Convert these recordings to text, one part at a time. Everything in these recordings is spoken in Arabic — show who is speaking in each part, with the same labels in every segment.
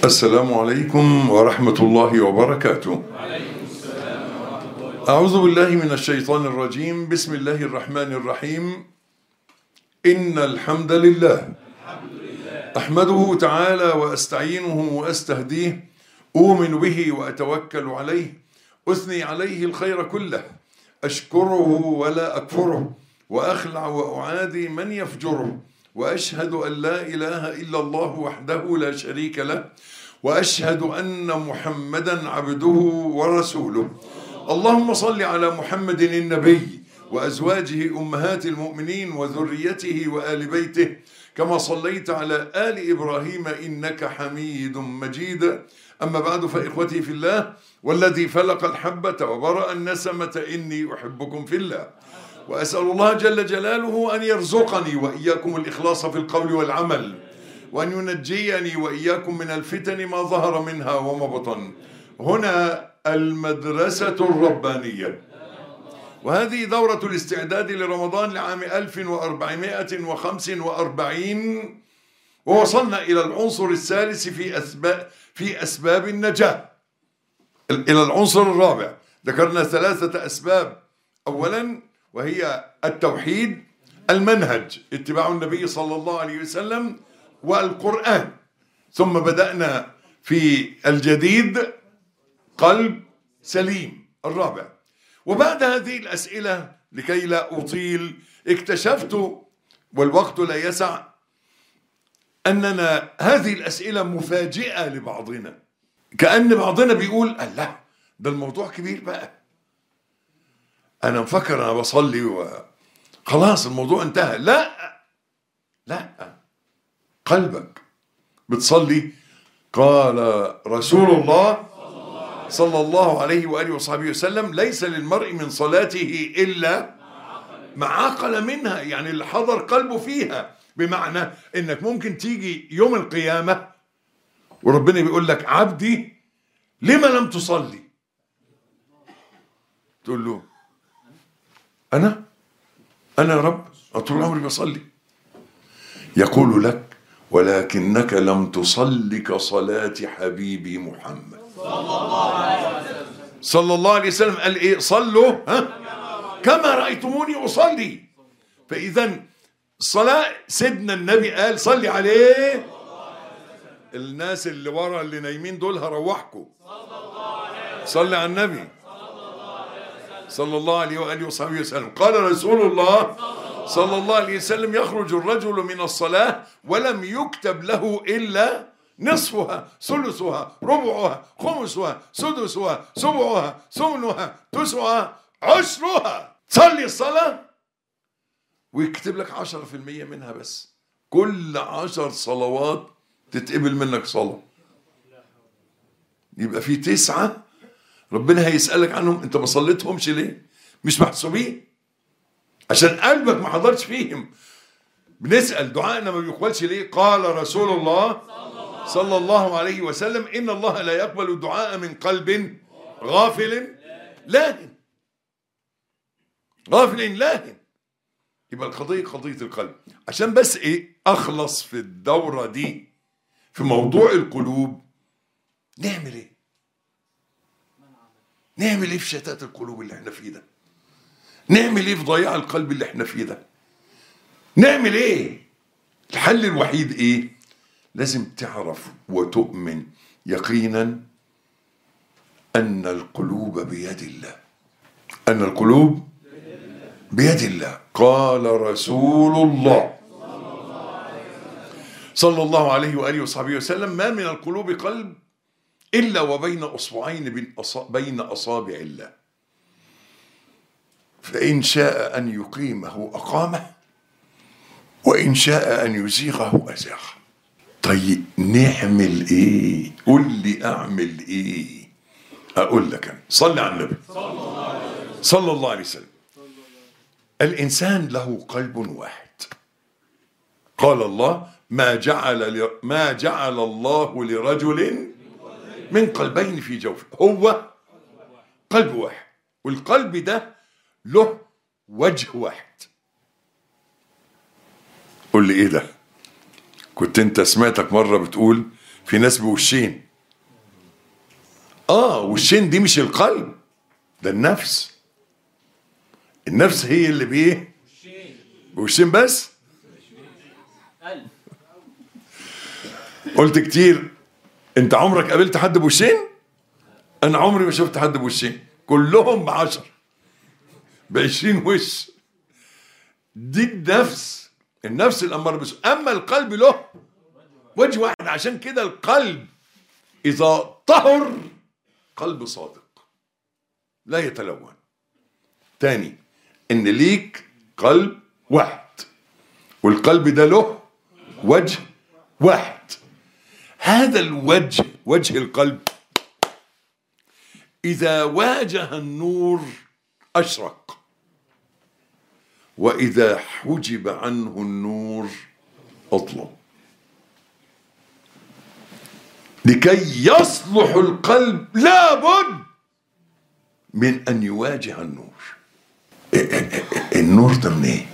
Speaker 1: السلام عليكم ورحمة الله وبركاته. أعوذ بالله من الشيطان الرجيم. بسم الله الرحمن الرحيم. إن الحمد لله أحمده تعالى وأستعينه وأستهديه، أؤمن به وأتوكل عليه، أثني عليه الخير كله، أشكره ولا أكفره، وأخلع وأعادي من يفجره، وأشهد أن لا إله إلا الله وحده لا شريك له، وأشهد أن محمدا عبده ورسوله. اللهم صل على محمد النبي وأزواجه أمهات المؤمنين وذريته وآل بيته، كما صليت على آل إبراهيم إنك حميد مجيد. أما بعد، فإخوتي في الله، والذي فلق الحبة وبرأ النسمة إني أحبكم في الله، وأسأل الله جل جلاله أن يرزقني وإياكم الإخلاص في القول والعمل، وأن ينجيني وإياكم من الفتن ما ظهر منها وما بطن. هنا المدرسة الربانية، وهذه دورة الاستعداد لرمضان لعام 1445، ووصلنا إلى العنصر الثالث في أسباب النجاة، إلى العنصر الرابع. ذكرنا 3 أسباب. أولا وهي التوحيد، المنهج اتباع النبي صلى الله عليه وسلم والقرآن. ثم بدأنا في الجديد قلب سليم الرابع. وبعد هذه الأسئلة لكي لا أطيل، اكتشفت والوقت لا يسع أننا هذه الأسئلة مفاجئة لبعضنا، كأن بعضنا بيقول الله ده الموضوع كبير بقى، أنا مفكر أنا بصلي وخلاص الموضوع انتهى. لا، قلبك بتصلي. قال رسول الله صلى الله عليه وآله وصحبه وسلم: ليس للمرء من صلاته إلا ما عقل منها، يعني اللي حضر قلبه فيها. بمعنى إنك ممكن تيجي يوم القيامة وربنا بيقول لك: عبدي لما لم تصلي؟ تقول له: أنا يا رب طول عمري بصلي. يقول لك: ولكنك لم تصلي كصلاة حبيبي محمد صلى الله عليه وسلم. قال إيه؟ صلوا كما رأيتموني أصلي. فإذا الصلاة، سيدنا النبي قال: صلي عليه. الناس اللي ورا اللي نايمين دول هروحكم. صلي على النبي صلى الله عليه وآله وصحبه وسلم. قال رسول الله صلى الله عليه وسلم: يخرج الرجل من الصلاة ولم يكتب له إلا نصفها، ثلثها، ربعها، خمسها، سدسها، سبعها، ثمنها، تسعها، عشرها. تصلي الصلاة ويكتب لك 10% منها بس. كل 10 صلوات تتقبل منك صلاة، يبقى في 9 ربنا هيسألك عنهم انت ما صليتهمش ليه؟ مش محسوبين عشان قلبك ما حضرش فيهم. بنسأل دعائنا ما بيقبلش ليه؟ قال رسول الله صلى الله عليه وسلم: إن الله لا يقبل الدعاء من قلب غافل لاهٍ. غافل لاهٍ. يبقى القضية قضية القلب. عشان بس أخلص في الدورة دي في موضوع القلوب، نعمل ايه؟ نعمل ايه في شتات القلوب اللي احنا فيه ده؟ نعمل ايه في ضياع القلب اللي احنا فيه ده؟ نعمل ايه؟ الحل الوحيد ايه؟ لازم تعرف وتؤمن يقينا ان القلوب بيد الله. ان القلوب بيد الله. قال رسول الله صلى الله عليه وآله وصحبه وسلم: ما من القلوب قلب إلا وبين أصبعين بين أصابع الله، فإن شاء أن يقيمه أقامه، وإن شاء أن يزيغه أزاغه. طيب نعمل إيه؟ قل لي أعمل إيه؟ أقول لك أنا. صلي على النبي صلى الله عليه وسلم. الإنسان له قلب واحد. قال الله: ما جعل الله لرجل من قلبين في جوفه. هو قلب واحد، والقلب ده له وجه واحد. قول لي ايه ده؟ كنت انت سمعتك مرة بتقول في ناس بوشين. وشين دي مش القلب، ده النفس. النفس هي اللي بايه؟ بوشين بس. قلت كتير، انت عمرك قابلت حد بوشين؟ انا عمري ما شفت حد بوشين، كلهم ب10 ب20 وش. دي النفس الاماره بس. اما القلب له وجه واحد. عشان كده القلب اذا طهر قلب صادق لا يتلون. تاني، ان ليك قلب واحد، والقلب ده له وجه واحد. هذا الوجه، وجه القلب، إذا واجه النور أشرق، وإذا حجب عنه النور أظلم. لكي يصلح القلب لابد من أن يواجه النور. النور ده منين؟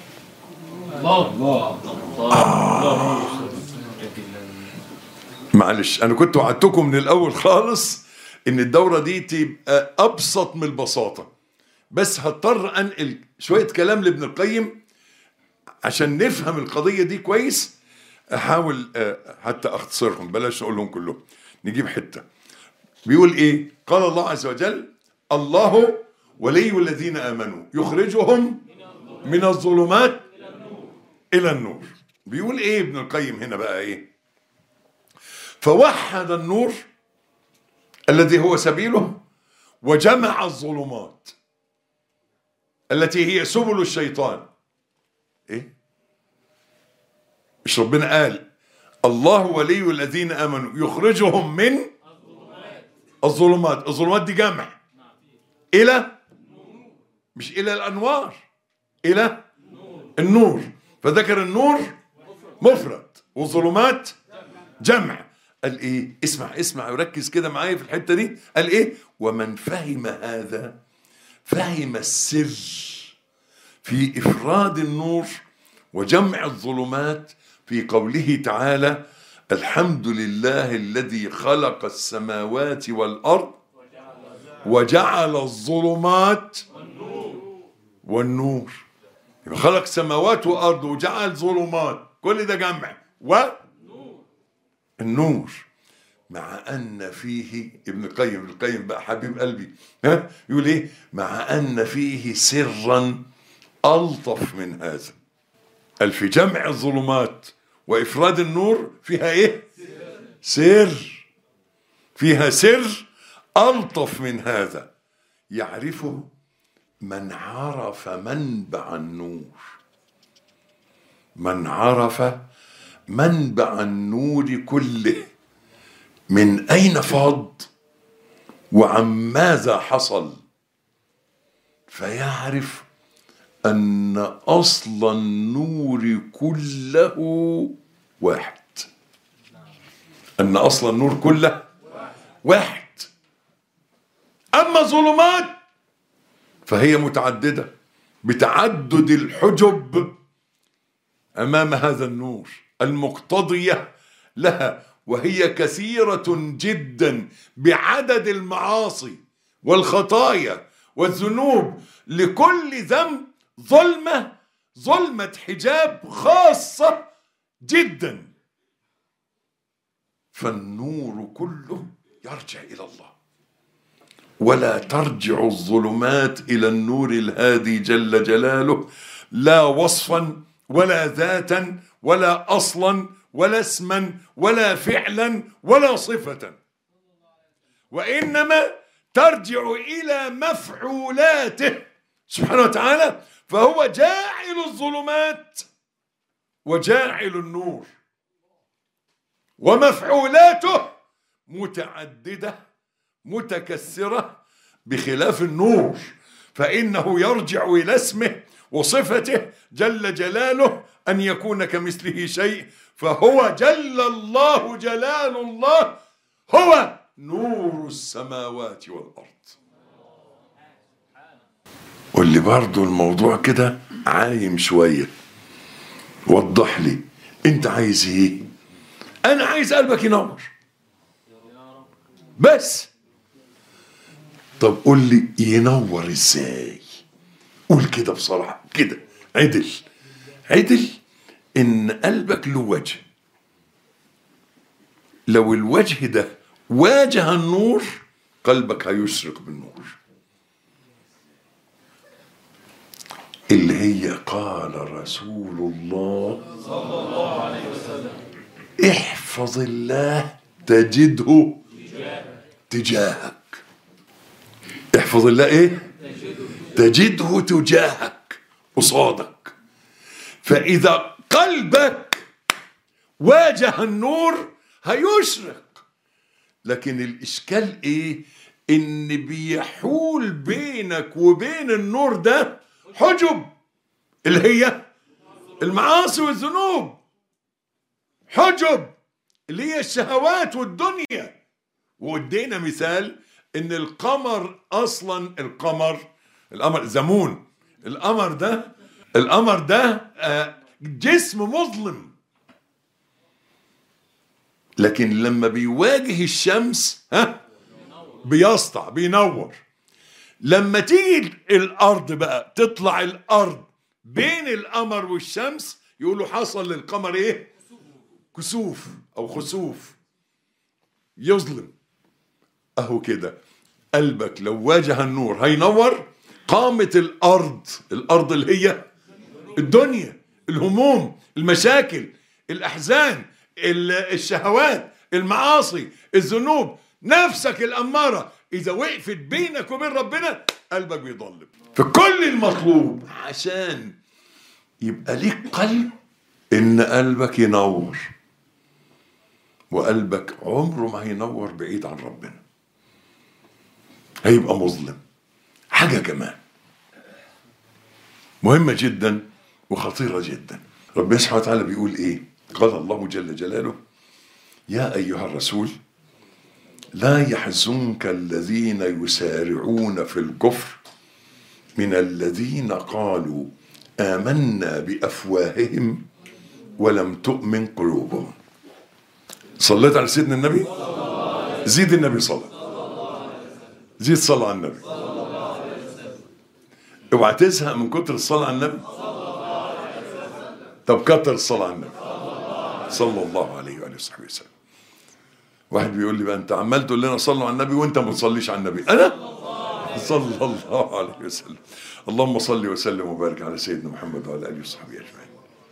Speaker 1: معلش، أنا كنت وعدتكم من الأول خالص إن الدورة دي تبقى أبسط من البساطة، بس هضطر أنقل شوية كلام لابن القيم عشان نفهم القضية دي كويس. أحاول حتى أختصرهم، بلاش أقولهم كلهم، نجيب حتة. بيقول إيه؟ قال الله عز وجل: الله ولي الذين آمنوا يخرجهم من الظلمات إلى النور. بيقول إيه ابن القيم هنا بقى إيه؟ فوحد النور الذي هو سبيله، وجمع الظلمات التي هي سبل الشيطان. إيه؟ مش ربنا قال الله ولي الذين آمنوا يخرجهم من الظلمات؟ الظلمات دي جمع إلى، مش إلى الأنوار، إلى النور. فذكر النور مفرد والظلمات جمع. قال إيه؟ اسمع وركز كده معايا في الحتة دي. قال إيه؟ ومن فهم هذا فهم السر في إفراد النور وجمع الظلمات في قوله تعالى: الحمد لله الذي خلق السماوات والأرض وجعل الظلمات والنور. يبقى خلق سماوات وأرض وجعل ظلمات، كل ده جمع والنور. مع أن فيه ابن القيم بقى حبيب قلبي، يقول إيه؟ مع أن فيه سرا ألطف من هذا. قال في جمع الظلمات وإفراد النور فيها إيه؟ سر. فيها سر ألطف من هذا، يعرفه من عرف منبع النور. من عرف منبع النور كله، من أين فاض وعن ماذا حصل، فيعرف أن أصل النور كله واحد. أن أصل النور كله واحد. أما ظلمات فهي متعددة بتعدد الحجب أمام هذا النور المقتضية لها، وهي كثيرة جدا بعدد المعاصي والخطايا والذنوب. لكل ذنب ظلمة حجاب خاصة جدا. فالنور كله يرجع إلى الله، ولا ترجع الظلمات إلى النور الهادي جل جلاله، لا وصفا ولا ذاتا ولا أصلا ولا اسما ولا فعلا ولا صفة، وإنما ترجع إلى مفعولاته سبحانه وتعالى. فهو جاعل الظلمات وجاعل النور، ومفعولاته متعددة متكثرة بخلاف النور، فإنه يرجع إلى اسمه وصفته جل جلاله أن يكون كمثله شيء. فهو جل الله جلال الله هو نور السماوات والأرض. واللي برضو الموضوع كده عايم شوية، وضح لي انت عايز ايه؟ انا عايز قلبك ينور. بس. طب قول لي ينور ازاي؟ قول كده بصراحة كده، عدل ان قلبك له وجه. لو الوجه ده واجه النور قلبك هيشرق بالنور، اللي هي قال رسول الله صلى الله عليه وسلم احفظ الله تجده تجاهك. احفظ الله ايه؟ تجده تجاهك، قصادك. فإذا قلبك واجه النور هيشرق. لكن الإشكال ايه؟ ان بيحول بينك وبين النور ده حجب، اللي هي المعاصي والذنوب، حجب اللي هي الشهوات والدنيا. وادينا مثال ان القمر اصلا، القمر زمون، القمر ده جسم مظلم، لكن لما بيواجه الشمس بيسطع، بينور. لما تيجي الارض بقى، تطلع الارض بين القمر والشمس، يقولوا حصل للقمر ايه؟ كسوف او خسوف، يظلم. اهو كده قلبك لو واجه النور هينور. قامت الارض اللي هي الدنيا، الهموم، المشاكل، الاحزان، الشهوات، المعاصي، الذنوب، نفسك الاماره، اذا وقفت بينك وبين ربنا قلبك بيضلم. فكل المطلوب عشان يبقى ليك قلب ان قلبك ينور. وقلبك عمره ما هينور بعيد عن ربنا، هيبقى مظلم. حاجة كمان مهمة جدا وخطيرة جدا، ربنا سبحانه وتعالى بيقول ايه؟ قال الله جل جلاله يا أيها الرسول لا يحزنك الذين يسارعون في الكفر من الذين قالوا آمنا بأفواههم ولم تؤمن قلوبهم. صليت على سيدنا النبي؟ زيد النبي صلى، زيد صلى على النبي. اوعى تزهق من كتر الصلاة على النبي. طب كتر الصلاة على النبي صلى الله عليه وآله وصحبه وسلم. واحد بيقول لي بقى انت عمال تقول لنا صلوا على النبي وانت ما تصليش على النبي. انا صلى الله عليه وسلم. اللهم صل وسلم وبارك على سيدنا محمد وعلى اله وصحبه اجمعين.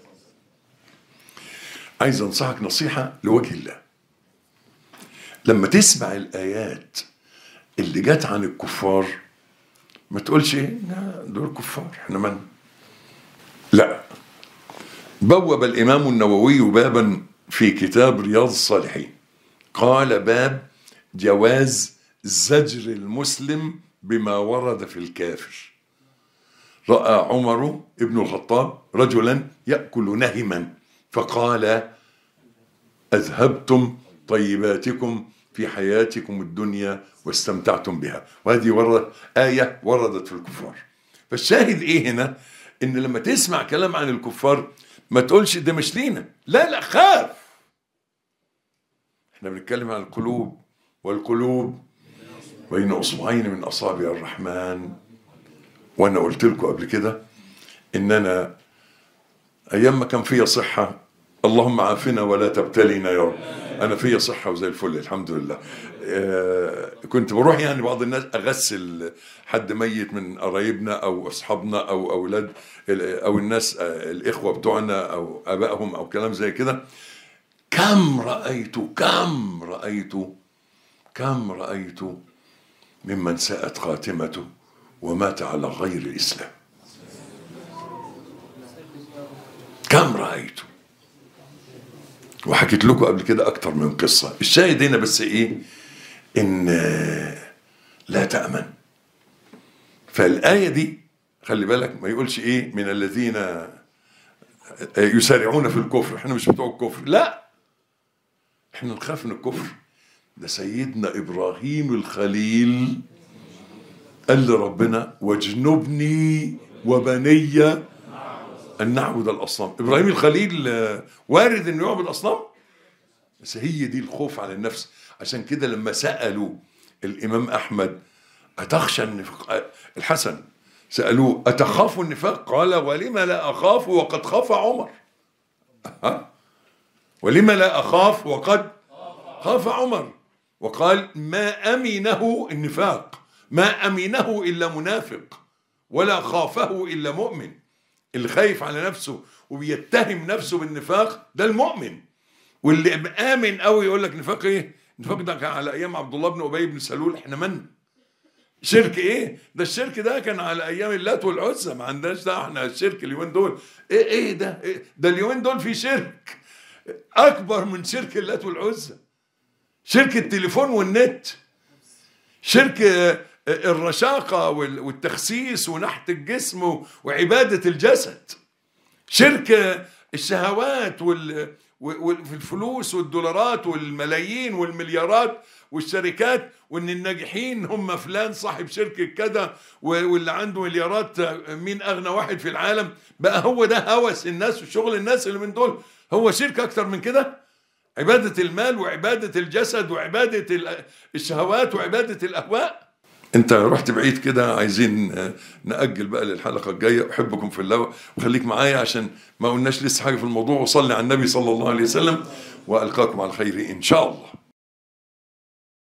Speaker 1: عايز انصحك نصيحة لوجه الله. لما تسمع الآيات اللي جت عن الكفار ما تقولش ايه دول كفار احنا من. لا، بوب الإمام النووي بابا في كتاب رياض الصالحين، قال باب جواز زجر المسلم بما ورد في الكافر. رأى عمر ابن الخطاب رجلا يأكل نهما فقال أذهبتم طيباتكم في حياتكم الدنيا واستمتعتم بها. وهذه آية وردت في الكفار. فالشاهد ايه هنا؟ ان لما تسمع كلام عن الكفار ما تقولش ده مش لينا، لا خاف. احنا بنتكلم عن القلوب، والقلوب بين اصبعين من اصابع الرحمن. وانا قلت لكم قبل كده ان انا ايام ما كان فيا صحة، اللهم عافنا ولا تبتلينا يا رب، انا فيا صحة وزي الفل الحمد لله. كنت بروح يعني بعض الناس اغسل حد ميت من قرايبنا او اصحابنا او اولاد او الناس الاخوة بتوعنا او ابائهم او كلام زي كده. كم رأيت ممن ساءت خاتمته ومات على غير الإسلام. كم رأيته. وحكيت لكم قبل كده أكتر من قصة. الشاهد هنا بس إيه؟ إن لا تأمن. فالآية دي خلي بالك ما يقولش إيه من الذين يسارعون في الكفر. إحنا مش بتوع الكفر، لا، إحنا نخاف من الكفر. ده سيدنا إبراهيم الخليل قال لربنا واجنبني وبني أن نعبد الأصنام. إبراهيم الخليل وارد أنه يعبد الأصنام؟ بس هي دي الخوف على النفس. عشان كده لما سألوا الإمام أحمد أتخشى النفاق، الحسن سألوه أتخاف النفاق؟ قال ولم لا أخاف وقد خاف عمر. ولم لا أخاف وقد خاف عمر. وقال ما أمنه النفاق، ما أمنه إلا منافق، ولا خافه إلا مؤمن. اللي خايف على نفسه وبيتهم نفسه بالنفاق ده المؤمن. واللي آمن قوي يقول لك نفاق ايه؟ نفاق ده كان على ايام عبد الله بن ابي بن سلول. احنا من شرك ايه؟ ده الشرك ده كان على ايام اللات والعزى، ما عندناش ده احنا الشرك اليومين دول. ايه ده؟ إيه ده اليومين دول في شرك اكبر من شرك اللات والعزى. شرك التليفون والنت، شرك الرشاقة والتخسيس ونحت الجسم وعبادة الجسد، شرك الشهوات والفلوس والدولارات والملايين والمليارات والشركات، وان الناجحين هم فلان صاحب شركة كذا، واللي عنده مليارات مين اغنى واحد في العالم. بقى هو ده هوس الناس وشغل الناس اللي من دول. هو شرك اكتر من كده؟ عبادة المال وعبادة الجسد وعبادة الشهوات وعبادة الأهواء. انت رحت بعيد كده، عايزين نأجل بقى للحلقة الجاية. أحبكم في الله وخليك معايا عشان ما قلناش لسه حاجة في الموضوع. وصلي على النبي صلى الله عليه وسلم، وألقاكم على خير إن شاء الله.